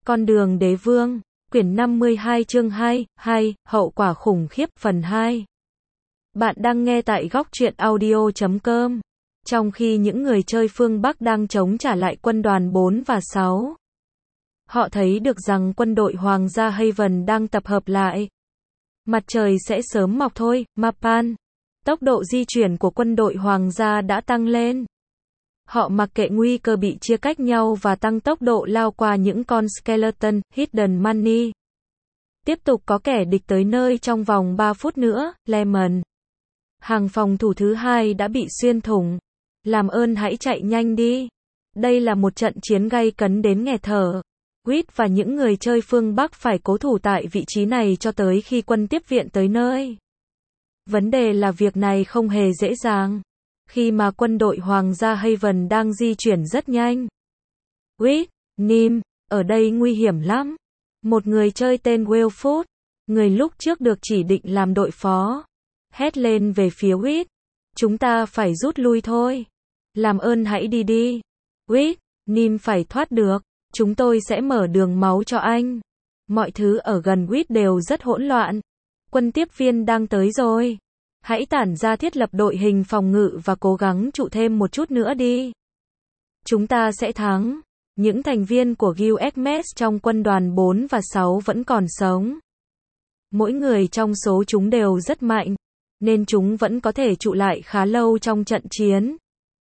Con đường đế vương, quyển 52 chương 2, hậu quả khủng khiếp phần 2. Bạn đang nghe tại góc truyện audio.com. Trong khi những người chơi phương Bắc đang chống trả lại quân đoàn 4 và 6, họ thấy được rằng quân đội Hoàng gia Haven đang tập hợp lại. Mặt trời sẽ sớm mọc thôi, Mapan. Tốc độ di chuyển của quân đội Hoàng gia đã tăng lên. Họ mặc kệ nguy cơ bị chia cách nhau và tăng tốc độ lao qua những con skeleton, hidden money. Tiếp tục có kẻ địch tới nơi trong vòng 3 phút nữa, Lemon. Hàng phòng thủ thứ 2 đã bị xuyên thủng. Làm ơn hãy chạy nhanh đi. Đây là một trận chiến gay cấn đến nghẹt thở. Reed và những người chơi phương Bắc phải cố thủ tại vị trí này cho tới khi quân tiếp viện tới nơi. Vấn đề là việc này không hề dễ dàng. Khi mà quân đội Hoàng gia Haven đang di chuyển rất nhanh. Reed, Nim, ở đây nguy hiểm lắm. Một người chơi tên Wilfoot, người lúc trước được chỉ định làm đội phó, hét lên về phía Reed. Chúng ta phải rút lui thôi. Làm ơn hãy đi đi. Reed, Nim phải thoát được. Chúng tôi sẽ mở đường máu cho anh. Mọi thứ ở gần Reed đều rất hỗn loạn. Quân tiếp viên đang tới rồi. Hãy tản ra thiết lập đội hình phòng ngự và cố gắng trụ thêm một chút nữa đi. Chúng ta sẽ thắng. Những thành viên của Guild trong quân đoàn 4 và 6 vẫn còn sống. Mỗi người trong số chúng đều rất mạnh, nên chúng vẫn có thể trụ lại khá lâu trong trận chiến.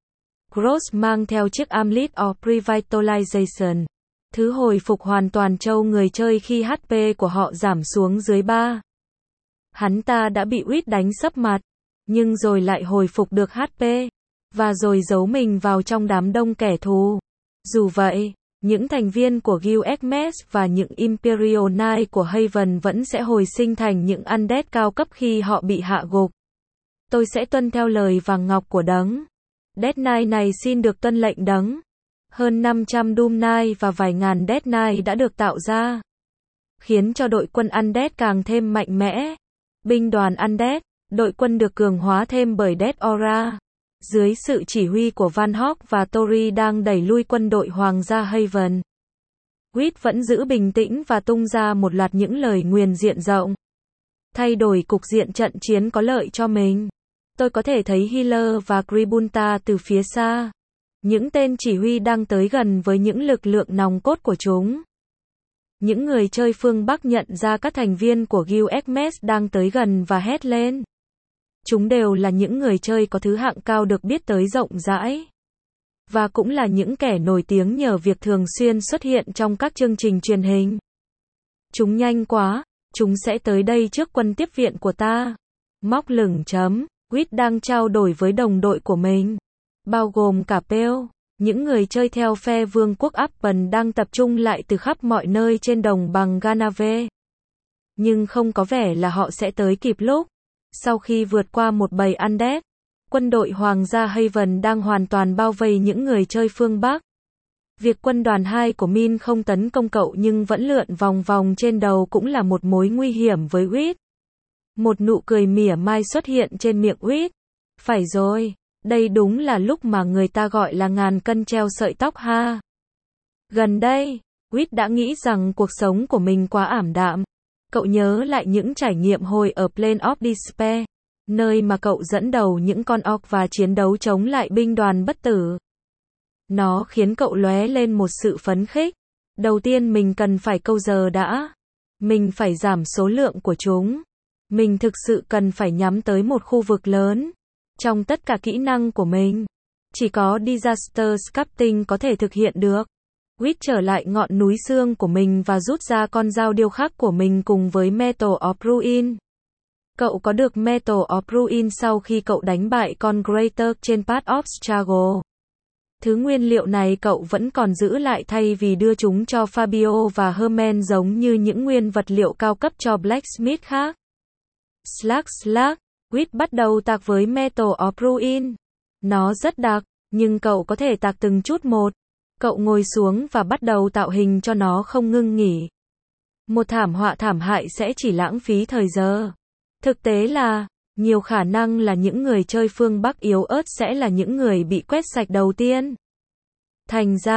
Gross mang theo chiếc Amulet of Revitalization, thứ hồi phục hoàn toàn cho người chơi khi HP của họ giảm xuống dưới 3. Hắn ta đã bị Reed đánh sấp mặt, nhưng rồi lại hồi phục được HP, và rồi giấu mình vào trong đám đông kẻ thù. Dù vậy, những thành viên của Guild và những Imperial Knight của Haven vẫn sẽ hồi sinh thành những undead cao cấp khi họ bị hạ gục. Tôi sẽ tuân theo lời vàng ngọc của đấng. Death Knight này xin được tuân lệnh đấng. Hơn 500 Doom Knight và vài ngàn Death Knight đã được tạo ra, khiến cho đội quân undead càng thêm mạnh mẽ. Binh đoàn undead, đội quân được cường hóa thêm bởi Death Aura. Dưới sự chỉ huy của Van Hawk và Tori đang đẩy lui quân đội Hoàng gia Haven. Reed vẫn giữ bình tĩnh và tung ra một loạt những lời nguyền diện rộng. Thay đổi cục diện trận chiến có lợi cho mình. Tôi có thể thấy Healer và Gribunta từ phía xa. Những tên chỉ huy đang tới gần với những lực lượng nòng cốt của chúng. Những người chơi phương Bắc nhận ra các thành viên của Guild đang tới gần và hét lên. Chúng đều là những người chơi có thứ hạng cao được biết tới rộng rãi. Và cũng là những kẻ nổi tiếng nhờ việc thường xuyên xuất hiện trong các chương trình truyền hình. Chúng nhanh quá, chúng sẽ tới đây trước quân tiếp viện của ta. Móc lửng chấm, Reed đang trao đổi với đồng đội của mình, bao gồm cả Pale. Những người chơi theo phe vương quốc Appen đang tập trung lại từ khắp mọi nơi trên đồng bằng Ganave. Nhưng không có vẻ là họ sẽ tới kịp lúc. Sau khi vượt qua một bầy undead, quân đội Hoàng gia Haven đang hoàn toàn bao vây những người chơi phương Bắc. Việc quân đoàn 2 của Min không tấn công cậu nhưng vẫn lượn vòng vòng trên đầu cũng là một mối nguy hiểm với Reed. Một nụ cười mỉa mai xuất hiện trên miệng Reed. Phải rồi, đây đúng là lúc mà người ta gọi là ngàn cân treo sợi tóc ha. Gần đây, Reed đã nghĩ rằng cuộc sống của mình quá ảm đạm. Cậu nhớ lại những trải nghiệm hồi ở Plane of Despair, nơi mà cậu dẫn đầu những con orc và chiến đấu chống lại binh đoàn bất tử. Nó khiến cậu lóe lên một sự phấn khích. Đầu tiên mình cần phải câu giờ đã. Mình phải giảm số lượng của chúng. Mình thực sự cần phải nhắm tới một khu vực lớn. Trong tất cả kỹ năng của mình, chỉ có Disaster Sculpting có thể thực hiện được. Reed trở lại ngọn núi xương của mình và rút ra con dao điêu khắc của mình cùng với Metal of Ruin. Cậu có được Metal of Ruin sau khi cậu đánh bại con Greater trên Path of Struggle. Thứ nguyên liệu này cậu vẫn còn giữ lại thay vì đưa chúng cho Fabio và Herman giống như những nguyên vật liệu cao cấp cho Blacksmith khác. Reed bắt đầu tạc với Metal of Ruin. Nó rất đặc, nhưng cậu có thể tạc từng chút một. Cậu ngồi xuống và bắt đầu tạo hình cho nó không ngưng nghỉ. Một thảm họa thảm hại sẽ chỉ lãng phí thời giờ. Thực tế là, nhiều khả năng là những người chơi phương Bắc yếu ớt sẽ là những người bị quét sạch đầu tiên. Thành ra,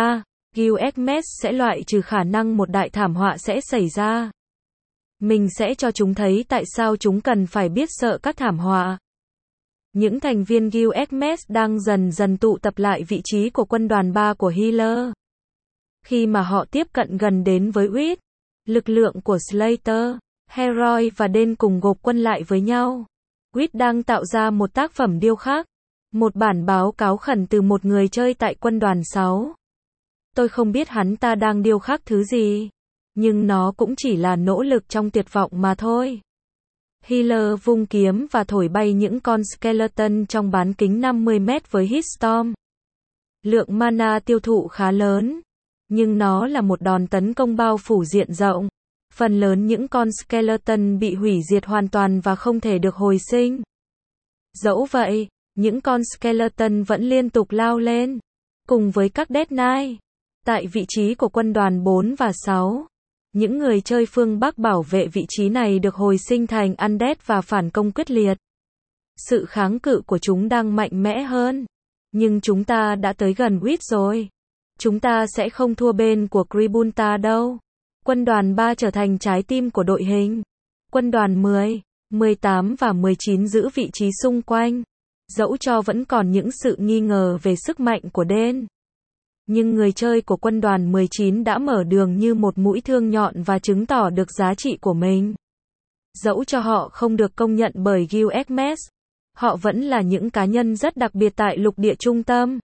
Gilgamesh sẽ loại trừ khả năng một đại thảm họa sẽ xảy ra. Mình sẽ cho chúng thấy tại sao chúng cần phải biết sợ các thảm họa. Những thành viên Gilgamesh đang dần dần tụ tập lại vị trí của quân đoàn 3 của Hitler. Khi mà họ tiếp cận gần đến với Witt, lực lượng của Slater, Heroy và Den cùng gộp quân lại với nhau. Witt đang tạo ra một tác phẩm điêu khắc, một bản báo cáo khẩn từ một người chơi tại quân đoàn 6. Tôi không biết hắn ta đang điêu khắc thứ gì, nhưng nó cũng chỉ là nỗ lực trong tuyệt vọng mà thôi. Hitler vung kiếm và thổi bay những con skeleton trong bán kính 50 mét với Hitstorm. Lượng mana tiêu thụ khá lớn, nhưng nó là một đòn tấn công bao phủ diện rộng. Phần lớn những con skeleton bị hủy diệt hoàn toàn và không thể được hồi sinh. Dẫu vậy, những con skeleton vẫn liên tục lao lên, cùng với các Death Knight. Tại vị trí của quân đoàn 4 và 6, những người chơi phương Bắc bảo vệ vị trí này được hồi sinh thành Undead và phản công quyết liệt. Sự kháng cự của chúng đang mạnh mẽ hơn. Nhưng chúng ta đã tới gần Witt rồi. Chúng ta sẽ không thua bên của Kribunta đâu. Quân đoàn 3 trở thành trái tim của đội hình. Quân đoàn 10, 18 và 19 giữ vị trí xung quanh. Dẫu cho vẫn còn những sự nghi ngờ về sức mạnh của Den. Nhưng người chơi của quân đoàn 19 đã mở đường như một mũi thương nhọn và chứng tỏ được giá trị của mình. Dẫu cho họ không được công nhận bởi Gilgamesh, họ vẫn là những cá nhân rất đặc biệt tại lục địa trung tâm.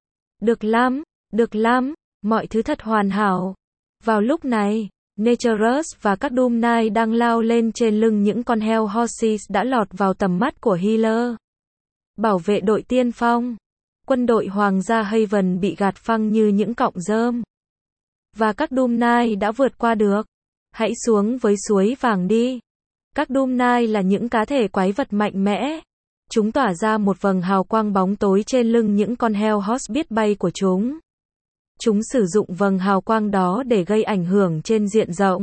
Được lắm, mọi thứ thật hoàn hảo. Vào lúc này, Naturus và các Doom Knight đang lao lên trên lưng những con hell horses đã lọt vào tầm mắt của Hitler. Bảo vệ đội tiên phong. Quân đội Hoàng gia Haven bị gạt phăng như những cọng rơm. Và các Doom Knight đã vượt qua được. Hãy xuống với suối vàng đi. Các Doom Knight là những cá thể quái vật mạnh mẽ. Chúng tỏa ra một vầng hào quang bóng tối trên lưng những con hell horse biết bay của chúng. Chúng sử dụng vầng hào quang đó để gây ảnh hưởng trên diện rộng.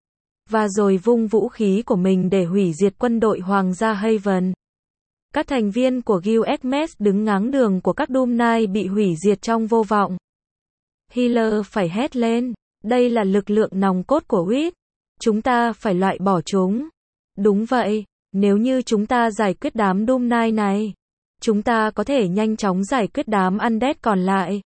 Và rồi vung vũ khí của mình để hủy diệt quân đội Hoàng gia Haven. Các thành viên của Gilgamesh đứng ngáng đường của các Doom Knight bị hủy diệt trong vô vọng. Hitler phải hét lên. Đây là lực lượng nòng cốt của Witt. Chúng ta phải loại bỏ chúng. Đúng vậy, nếu như chúng ta giải quyết đám Doom Knight này, chúng ta có thể nhanh chóng giải quyết đám Undead còn lại.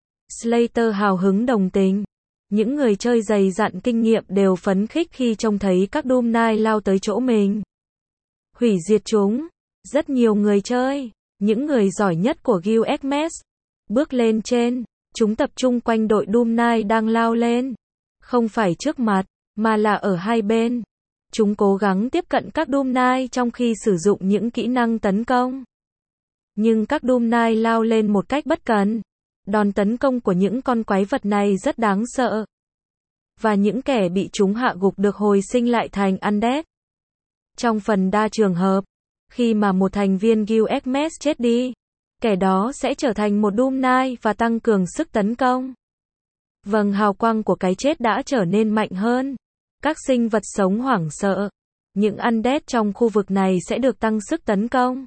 Slater hào hứng đồng tình. Những người chơi dày dặn kinh nghiệm đều phấn khích khi trông thấy các Doom Knight lao tới chỗ mình. Hủy diệt chúng. Rất nhiều người chơi, những người giỏi nhất của Gilgamesh, bước lên trên. Chúng tập trung quanh đội Doom Knight đang lao lên. Không phải trước mặt, mà là ở hai bên. Chúng cố gắng tiếp cận các Doom Knight trong khi sử dụng những kỹ năng tấn công. Nhưng các Doom Knight lao lên một cách bất cần. Đòn tấn công của những con quái vật này rất đáng sợ. Và những kẻ bị chúng hạ gục được hồi sinh lại thành Undead. Trong phần đa trường hợp, khi mà một thành viên Gilgamesh chết đi, kẻ đó sẽ trở thành một Doom Knight và tăng cường sức tấn công. Vầng hào quang của cái chết đã trở nên mạnh hơn. Các sinh vật sống hoảng sợ. Những Undead trong khu vực này sẽ được tăng sức tấn công.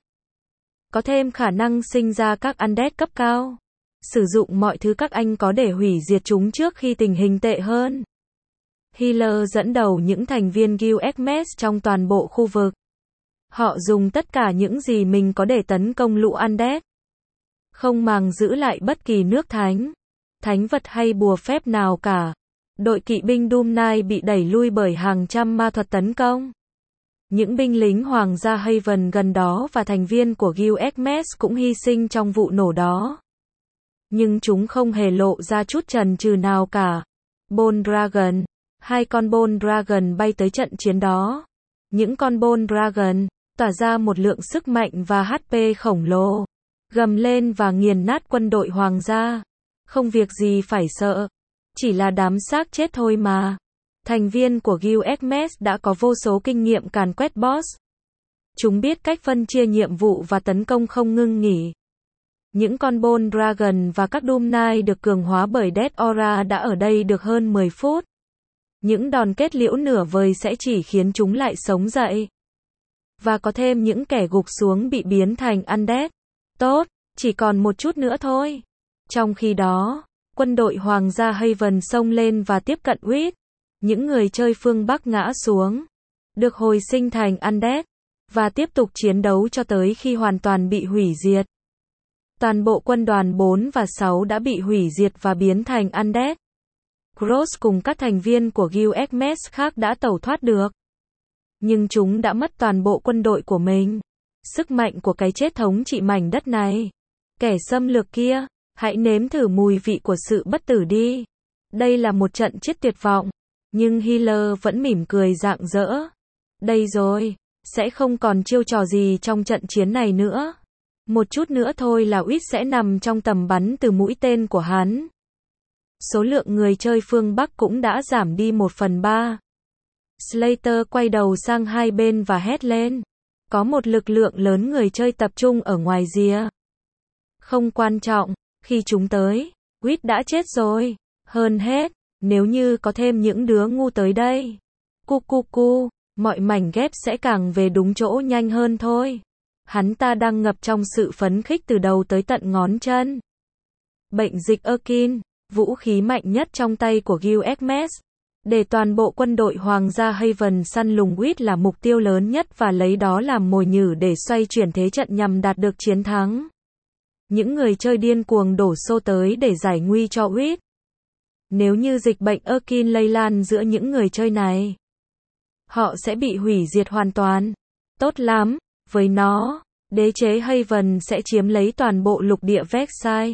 Có thêm khả năng sinh ra các Undead cấp cao. Sử dụng mọi thứ các anh có để hủy diệt chúng trước khi tình hình tệ hơn. Hitler dẫn đầu những thành viên Gilgamesh trong toàn bộ khu vực. Họ dùng tất cả những gì mình có để tấn công lũ Undead. Không màng giữ lại bất kỳ nước thánh, thánh vật hay bùa phép nào cả. Đội kỵ binh Doom Knight bị đẩy lui bởi hàng trăm ma thuật tấn công. Những binh lính Hoàng gia Haven gần đó và thành viên của Gilgamesh cũng hy sinh trong vụ nổ đó. Nhưng chúng không hề lộ ra chút chần chừ nào cả. Bone Dragon. 2 con Bone Dragon bay tới trận chiến đó. Những con Bone Dragon tỏa ra một lượng sức mạnh và HP khổng lồ, gầm lên và nghiền nát quân đội Hoàng gia. Không việc gì phải sợ. Chỉ là đám xác chết thôi mà. Thành viên của Gilgamesh đã có vô số kinh nghiệm càn quét boss. Chúng biết cách phân chia nhiệm vụ và tấn công không ngưng nghỉ. Những con Bone Dragon và các Doom Knight được cường hóa bởi Death Aura đã ở đây được hơn 10 phút. Những đòn kết liễu nửa vời sẽ chỉ khiến chúng lại sống dậy. Và có thêm những kẻ gục xuống bị biến thành Undead. Tốt, chỉ còn một chút nữa thôi. Trong khi đó, Quân đội Hoàng gia Haven xông lên và tiếp cận Reed. Những người chơi phương Bắc ngã xuống, được hồi sinh thành Undead, và tiếp tục chiến đấu cho tới khi hoàn toàn bị hủy diệt. Toàn bộ quân đoàn 4 và 6 đã bị hủy diệt và biến thành Undead. Gross cùng các thành viên của Guild Xmas khác đã tẩu thoát được. Nhưng chúng đã mất toàn bộ quân đội của mình. Sức mạnh của cái chết thống trị mảnh đất này. Kẻ xâm lược kia, hãy nếm thử mùi vị của sự bất tử đi. Đây là một trận chết tuyệt vọng. Nhưng Healer vẫn mỉm cười rạng rỡ. Đây rồi, sẽ không còn chiêu trò gì trong trận chiến này nữa. Một chút nữa thôi là Reed sẽ nằm trong tầm bắn từ mũi tên của hắn. Số lượng người chơi phương Bắc cũng đã giảm đi 1/3. Slater quay đầu sang hai bên và hét lên. Có một lực lượng lớn người chơi tập trung ở ngoài rìa. Không quan trọng, khi chúng tới, Reed đã chết rồi. Hơn hết, nếu như có thêm những đứa ngu tới đây. Cu, mọi mảnh ghép sẽ càng về đúng chỗ nhanh hơn thôi. Hắn ta đang ngập trong sự phấn khích từ đầu tới tận ngón chân. Bệnh dịch Erkin, vũ khí mạnh nhất trong tay của Guild Xmas. Để toàn bộ quân đội Hoàng gia Haven săn lùng Reed là mục tiêu lớn nhất và lấy đó làm mồi nhử để xoay chuyển thế trận nhằm đạt được chiến thắng. Những người chơi điên cuồng đổ xô tới để giải nguy cho Reed. Nếu như dịch bệnh Erkin lây lan giữa những người chơi này, họ sẽ bị hủy diệt hoàn toàn. Tốt lắm, với nó, đế chế Haven sẽ chiếm lấy toàn bộ lục địa Vexai.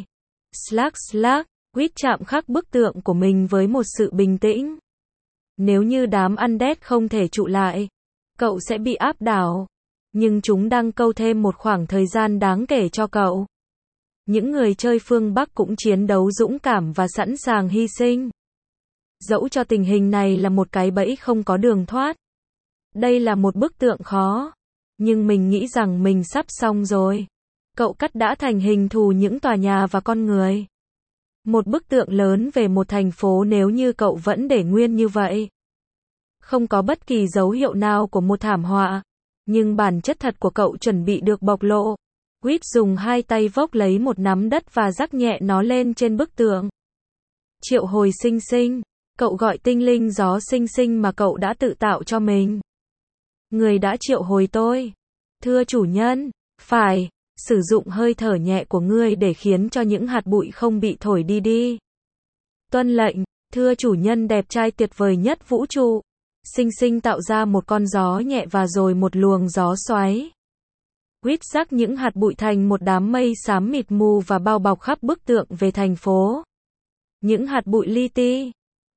Reed chạm khắc bức tượng của mình với một sự bình tĩnh. Nếu như đám Undead không thể trụ lại, cậu sẽ bị áp đảo. Nhưng chúng đang câu thêm một khoảng thời gian đáng kể cho cậu. Những người chơi phương Bắc cũng chiến đấu dũng cảm và sẵn sàng hy sinh. Dẫu cho tình hình này là một cái bẫy không có đường thoát. Đây là một bức tượng khó. Nhưng mình nghĩ rằng mình sắp xong rồi. Cậu cắt đã thành hình thù những tòa nhà và con người. Một bức tượng lớn về một thành phố nếu như cậu vẫn để nguyên như vậy. Không có bất kỳ dấu hiệu nào của một thảm họa. Nhưng bản chất thật của cậu chuẩn bị được bộc lộ. Reed dùng hai tay vốc lấy một nắm đất và rắc nhẹ nó lên trên bức tượng. Triệu hồi sinh sinh. Cậu gọi tinh linh gió sinh sinh mà cậu đã tự tạo cho mình. Người đã triệu hồi tôi. Thưa chủ nhân, phải, sử dụng hơi thở nhẹ của ngươi để khiến cho những hạt bụi không bị thổi đi. Tuân lệnh, thưa chủ nhân đẹp trai tuyệt vời nhất vũ trụ. Sinh sinh tạo ra một con gió nhẹ và rồi một luồng gió xoáy. Reed rắc những hạt bụi thành một đám mây xám mịt mù và bao bọc khắp bức tượng về thành phố. Những hạt bụi li ti.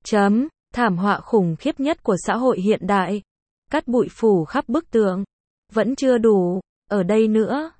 Thảm họa khủng khiếp nhất của xã hội hiện đại. Cát bụi phủ khắp bức tượng. Vẫn chưa đủ, ở đây nữa.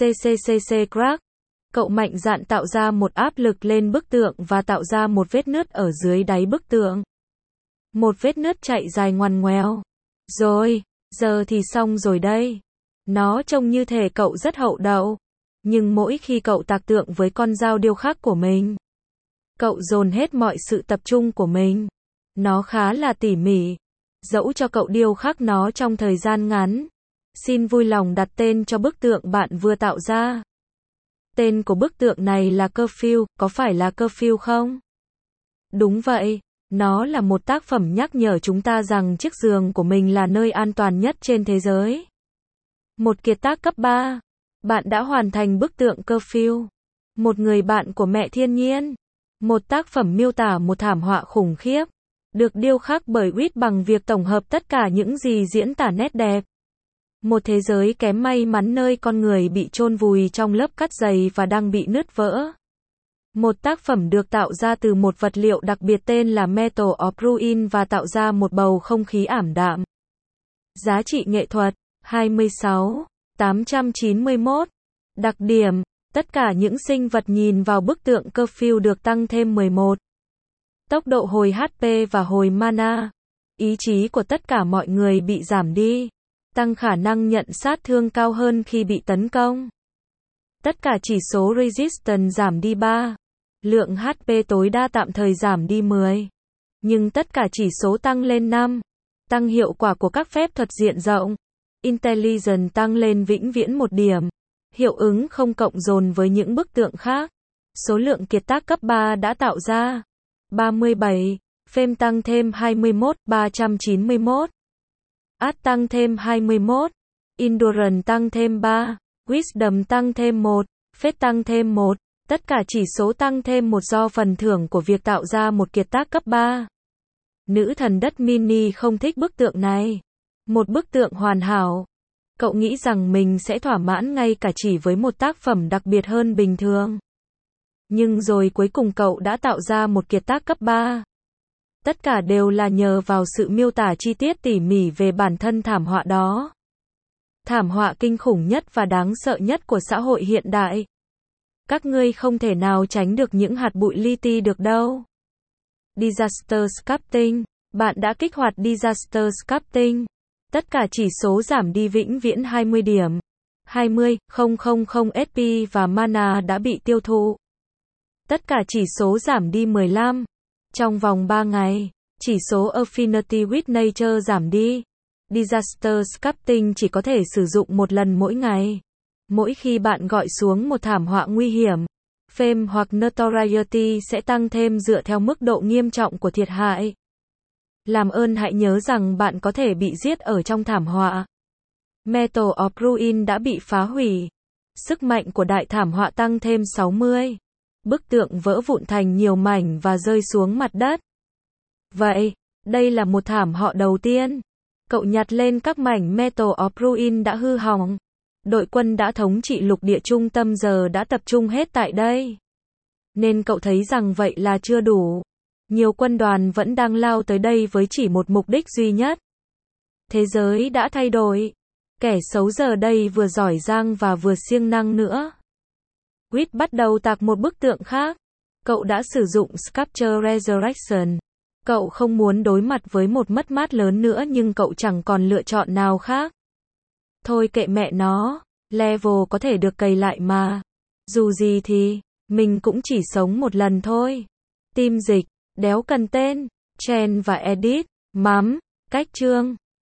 Crack. Cậu mạnh dạn tạo ra một áp lực lên bức tượng và tạo ra một vết nứt ở dưới đáy bức tượng. Một vết nứt chạy dài ngoằn ngoèo. Rồi, giờ thì xong rồi đây. Nó trông như thể cậu rất hậu đậu. Nhưng mỗi khi cậu tạc tượng với con dao điêu khắc của mình, cậu dồn hết mọi sự tập trung của mình. Nó khá là tỉ mỉ. Dẫu cho cậu điêu khắc nó trong thời gian ngắn. Xin vui lòng đặt tên cho bức tượng bạn vừa tạo ra. Tên của bức tượng này là Curfew, có phải là Curfew không? Đúng vậy, nó là một tác phẩm nhắc nhở chúng ta rằng chiếc giường của mình là nơi an toàn nhất trên thế giới. Một kiệt tác cấp 3. Bạn đã hoàn thành bức tượng Curfew. Một người bạn của mẹ thiên nhiên. Một tác phẩm miêu tả một thảm họa khủng khiếp. Được điêu khắc bởi Reed bằng việc tổng hợp tất cả những gì diễn tả nét đẹp. Một thế giới kém may mắn nơi con người bị chôn vùi trong lớp cát dày và đang bị nứt vỡ. Một tác phẩm được tạo ra từ một vật liệu đặc biệt tên là Metal of Ruin và tạo ra một bầu không khí ảm đạm. Giá trị nghệ thuật 26.891. Đặc điểm, tất cả những sinh vật nhìn vào bức tượng Curfew được tăng thêm 11. Tốc độ hồi HP và hồi mana. Ý chí của tất cả mọi người bị giảm đi. Tăng khả năng nhận sát thương cao hơn khi bị tấn công. Tất cả chỉ số Resistance giảm đi 3. Lượng HP tối đa tạm thời giảm đi 10. Nhưng tất cả chỉ số tăng lên 5. Tăng hiệu quả của các phép thuật diện rộng. Intelligence tăng lên vĩnh viễn 1 điểm. Hiệu ứng không cộng dồn với những bức tượng khác. Số lượng kiệt tác cấp 3 đã tạo ra 37, Fame tăng thêm 21, 391. Art tăng thêm 21, Endurance tăng thêm 3, Wisdom tăng thêm 1, Faith tăng thêm 1. Tất cả chỉ số tăng thêm 1 do phần thưởng của việc tạo ra một kiệt tác cấp 3. Nữ thần đất mini không thích bức tượng này. Một bức tượng hoàn hảo. Cậu nghĩ rằng mình sẽ thỏa mãn ngay cả chỉ với một tác phẩm đặc biệt hơn bình thường. Nhưng rồi cuối cùng cậu đã tạo ra một kiệt tác cấp 3. Tất cả đều là nhờ vào sự miêu tả chi tiết tỉ mỉ về bản thân thảm họa đó. Thảm họa kinh khủng nhất và đáng sợ nhất của xã hội hiện đại. Các ngươi không thể nào tránh được những hạt bụi li ti được đâu. Disaster Sculpting. Bạn đã kích hoạt Disaster Sculpting. Tất cả chỉ số giảm đi vĩnh viễn 20 điểm. 20,000 SP và mana đã bị tiêu thụ. Tất cả chỉ số giảm đi 15. Trong vòng 3 ngày, chỉ số Affinity with Nature giảm đi. Disaster Sculpting chỉ có thể sử dụng một lần mỗi ngày. Mỗi khi bạn gọi xuống một thảm họa nguy hiểm, Fame hoặc Notoriety sẽ tăng thêm dựa theo mức độ nghiêm trọng của thiệt hại. Làm ơn hãy nhớ rằng bạn có thể bị giết ở trong thảm họa. Metal of Ruin đã bị phá hủy. Sức mạnh của đại thảm họa tăng thêm 60. Bức tượng vỡ vụn thành nhiều mảnh và rơi xuống mặt đất. Vậy, đây là một thảm họa đầu tiên. Cậu nhặt lên các mảnh Metal of Ruin đã hư hỏng. Đội quân đã thống trị lục địa trung tâm giờ đã tập trung hết tại đây. Nên cậu thấy rằng vậy là chưa đủ. Nhiều quân đoàn vẫn đang lao tới đây với chỉ một mục đích duy nhất. Thế giới đã thay đổi. Kẻ xấu giờ đây vừa giỏi giang và vừa siêng năng nữa. Quýt bắt đầu tạc một bức tượng khác. Cậu đã sử dụng Sculpture Resurrection. Cậu không muốn đối mặt với một mất mát lớn nữa nhưng cậu chẳng còn lựa chọn nào khác. Thôi kệ mẹ nó, level có thể được cày lại mà. Dù gì thì, mình cũng chỉ sống một lần thôi. Team dịch, đéo cần tên, Chen và Edit, mắm, cách chương.